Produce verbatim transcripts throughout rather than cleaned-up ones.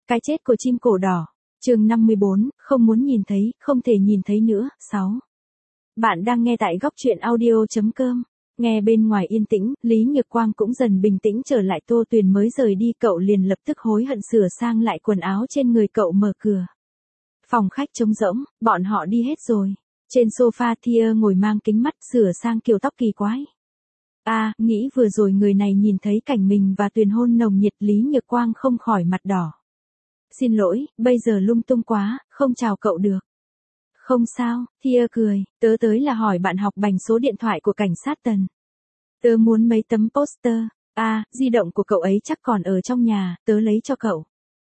Cái chết của chim cổ đỏ. Chương năm mươi bốn, không muốn nhìn thấy, không thể nhìn thấy nữa. sáu. Bạn đang nghe tại góc truyện audio chấm com. Nghe bên ngoài yên tĩnh, Lý Nhược Quang cũng dần bình tĩnh trở lại. Tô Tuyền mới rời đi, cậu liền lập tức hối hận sửa sang lại quần áo trên người. Cậu mở cửa. Phòng khách trống rỗng, bọn họ đi hết rồi. Trên sofa Thia ngồi mang kính mắt, sửa sang kiểu tóc kỳ quái. A, à, nghĩ vừa rồi người này nhìn thấy cảnh mình và Tuyền hôn nồng nhiệt, Lý Nhược Quang không khỏi mặt đỏ. Xin lỗi, bây giờ lung tung quá, không chào cậu được. Không sao, Thia cười, tớ tới là hỏi bạn học bành số điện thoại của cảnh sát Tần. Tớ muốn mấy tấm poster. A, à, di động của cậu ấy chắc còn ở trong nhà, tớ lấy cho cậu.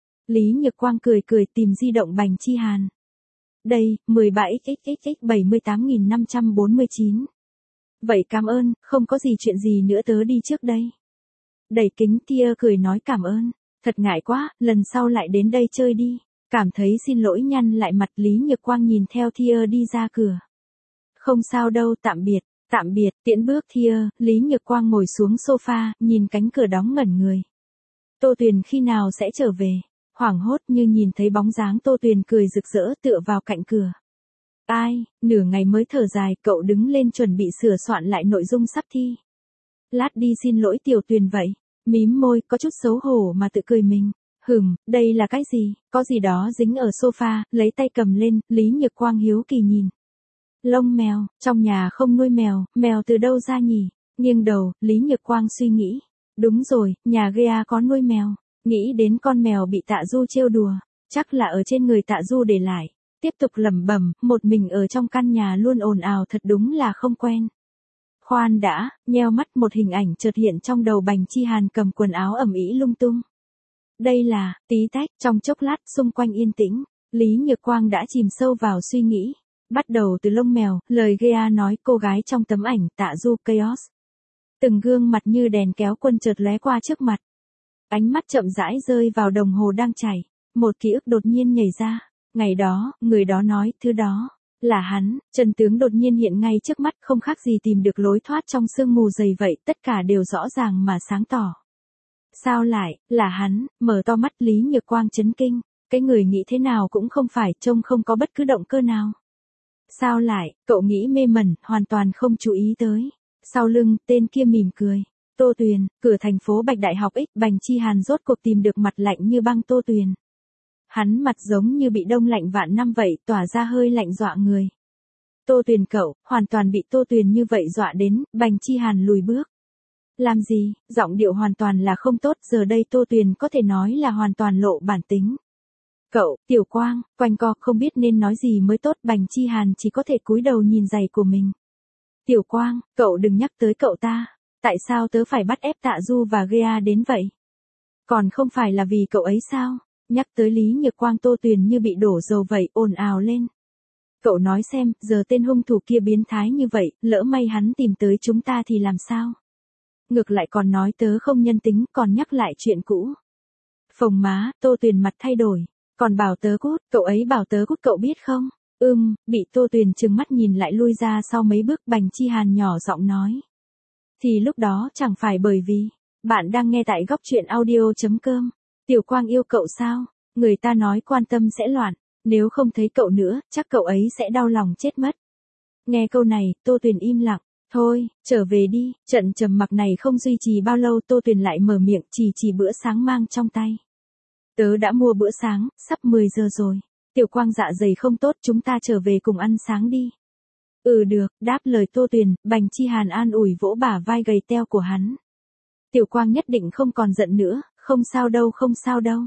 Lý Nhược Quang cười cười tìm di động Bành Chi Hàn. Đây, mười ba x x x x bảy mươi tám nghìn năm trăm bốn mươi chín. Vậy cảm ơn, không có gì chuyện gì nữa, tớ đi trước đây. Đẩy kính, Thia cười nói cảm ơn. Thật ngại quá, lần sau lại đến đây chơi đi. Cảm thấy xin lỗi nhăn lại mặt, Lý Nhược Quang nhìn theo Thia đi ra cửa. Không sao đâu, tạm biệt, tạm biệt, tiễn bước Thia, Lý Nhược Quang ngồi xuống sofa, nhìn cánh cửa đóng ngẩn người. Tô Tuyền khi nào sẽ trở về? Hoảng hốt như nhìn thấy bóng dáng Tô Tuyền cười rực rỡ tựa vào cạnh cửa. Ai, nửa ngày mới thở dài, cậu đứng lên chuẩn bị sửa soạn lại nội dung sắp thi. Lát đi xin lỗi Tiểu Tuyền vậy. Mím môi, có chút xấu hổ mà tự cười mình. Hừm, đây là cái gì? Có gì đó dính ở sofa, lấy tay cầm lên, Lý Nhược Quang hiếu kỳ nhìn. Lông mèo, trong nhà không nuôi mèo, mèo từ đâu ra nhỉ? Nghiêng đầu, Lý Nhược Quang suy nghĩ. Đúng rồi, nhà Gea có nuôi mèo. Nghĩ đến con mèo bị Tạ Du trêu đùa, chắc là ở trên người Tạ Du để lại. Tiếp tục lẩm bẩm, một mình ở trong căn nhà luôn ồn ào, thật đúng là không quen. Khoan đã, nheo mắt, một hình ảnh chợt hiện trong đầu. Bành Chi Hàn cầm quần áo ầm ĩ lung tung. Đây là, tí tách, trong chốc lát xung quanh yên tĩnh, Lý Nhược Quang đã chìm sâu vào suy nghĩ. Bắt đầu từ lông mèo, lời Gea nói, cô gái trong tấm ảnh, Tạ Du, Chaos. Từng gương mặt như đèn kéo quân chợt lóe qua trước mặt. Ánh mắt chậm rãi rơi vào đồng hồ đang chảy, một ký ức đột nhiên nhảy ra. Ngày đó, người đó nói, thứ đó là hắn. Chân tướng đột nhiên hiện ngay trước mắt, không khác gì tìm được lối thoát trong sương mù dày vậy, tất cả đều rõ ràng mà sáng tỏ. Sao lại, là hắn? Mở to mắt, Lý Nhược Quang chấn kinh, cái người nghĩ thế nào cũng không phải, trông không có bất cứ động cơ nào. Sao lại, cậu nghĩ mê mẩn, hoàn toàn không chú ý tới. Sau lưng, tên kia mỉm cười. Tô Tuyền, cửa thành phố Bạch Đại học X, Bành Chi Hàn rốt cuộc tìm được mặt lạnh như băng Tô Tuyền. Hắn mặt giống như bị đông lạnh vạn năm vậy, tỏa ra hơi lạnh dọa người. Tô Tuyền cậu, hoàn toàn bị Tô Tuyền như vậy dọa đến, Bành Chi Hàn lùi bước. Làm gì, giọng điệu hoàn toàn là không tốt, giờ đây Tô Tuyền có thể nói là hoàn toàn lộ bản tính. Cậu, Tiểu Quang, quanh co không biết nên nói gì mới tốt, Bành Chi Hàn chỉ có thể cúi đầu nhìn giày của mình. Tiểu Quang, cậu đừng nhắc tới cậu ta, tại sao tớ phải bắt ép Tạ Du và Gea đến vậy? Còn không phải là vì cậu ấy sao? Nhắc tới Lý Nhược Quang, Tô Tuyền như bị đổ dầu vậy, ồn ào lên. Cậu nói xem, giờ tên hung thủ kia biến thái như vậy, lỡ may hắn tìm tới chúng ta thì làm sao? Ngược lại còn nói tớ không nhân tính, còn nhắc lại chuyện cũ. Phồng má, Tô Tuyền mặt thay đổi. Còn bảo tớ cút, cậu ấy bảo tớ cút, cậu biết không? Ừm, bị Tô Tuyền trừng mắt nhìn lại lui ra sau mấy bước. Bành Chi Hàn nhỏ giọng nói. Thì lúc đó chẳng phải bởi vì, bạn đang nghe tại góc truyện audio chấm com. Tiểu Quang yêu cậu sao? Người ta nói quan tâm sẽ loạn, nếu không thấy cậu nữa, chắc cậu ấy sẽ đau lòng chết mất. Nghe câu này, Tô Tuyền im lặng. Thôi, trở về đi. Trận trầm mặc này không duy trì bao lâu, Tô Tuyền lại mở miệng, chỉ chỉ bữa sáng mang trong tay. Tớ đã mua bữa sáng, sắp mười giờ rồi. Tiểu Quang dạ dày không tốt, chúng ta trở về cùng ăn sáng đi. Ừ được, đáp lời Tô Tuyền, Bành Chi Hàn an ủi vỗ bả vai gầy teo của hắn. Tiểu Quang nhất định không còn giận nữa, không sao đâu, không sao đâu.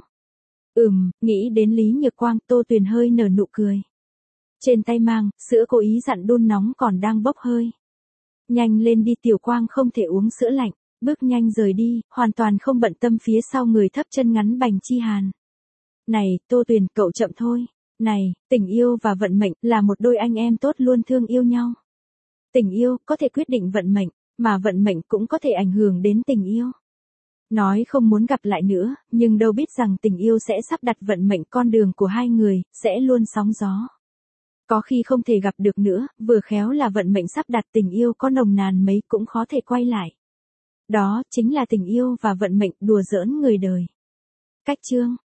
Ừm, nghĩ đến Lý Nhược Quang, Tô Tuyền hơi nở nụ cười. Trên tay mang, sữa cố ý dặn đun nóng còn đang bốc hơi. Nhanh lên đi, Tiểu Quang không thể uống sữa lạnh, bước nhanh rời đi, hoàn toàn không bận tâm phía sau người thấp chân ngắn Bành Chi Hàn. Này, Tô Tuyền, cậu chậm thôi. Này, tình yêu và vận mệnh là một đôi anh em tốt luôn thương yêu nhau. Tình yêu có thể quyết định vận mệnh, mà vận mệnh cũng có thể ảnh hưởng đến tình yêu. Nói không muốn gặp lại nữa, nhưng đâu biết rằng tình yêu sẽ sắp đặt vận mệnh, con đường của hai người sẽ luôn sóng gió. Có khi không thể gặp được nữa, vừa khéo là vận mệnh sắp đặt, tình yêu có nồng nàn mấy cũng khó thể quay lại. Đó chính là tình yêu và vận mệnh đùa giỡn người đời. Cách chương